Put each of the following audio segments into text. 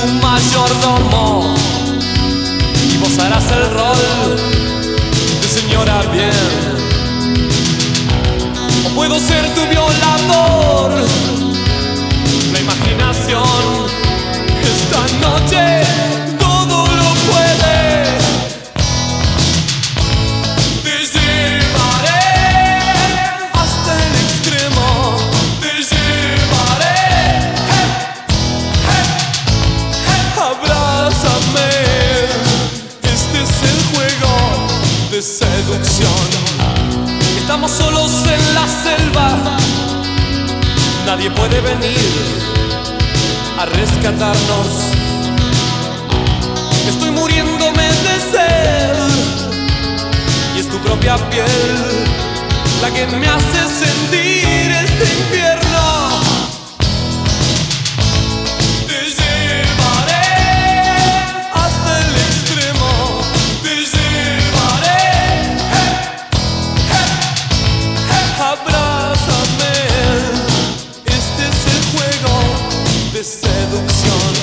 mayordomo y vos harás el rol de señora bien. O puedo ser tu violador. La imaginación esta noche todo lo puede. Te llevaré hasta el extremo. Te llevaré. Abrázame. Este es el juego de seducción. Estamos solos en la selva. Nadie puede venir a rescatarnos. Estoy muriéndome de sed y es tu propia piel la que me hace sentir este infierno. Te llevaré hasta el extremo. Te llevaré. Abrázame. Este es el juego de seducción.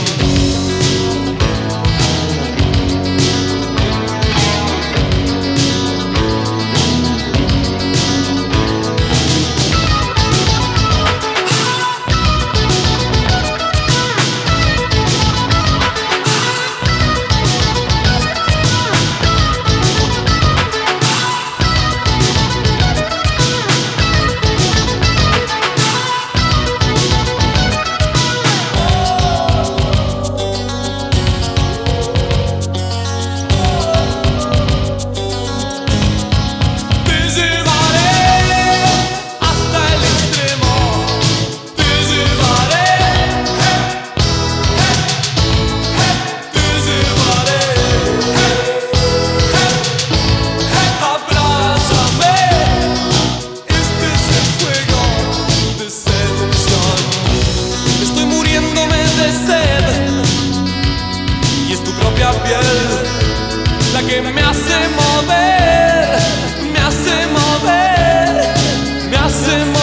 La que me hace mover, me hace mover, me hace mover.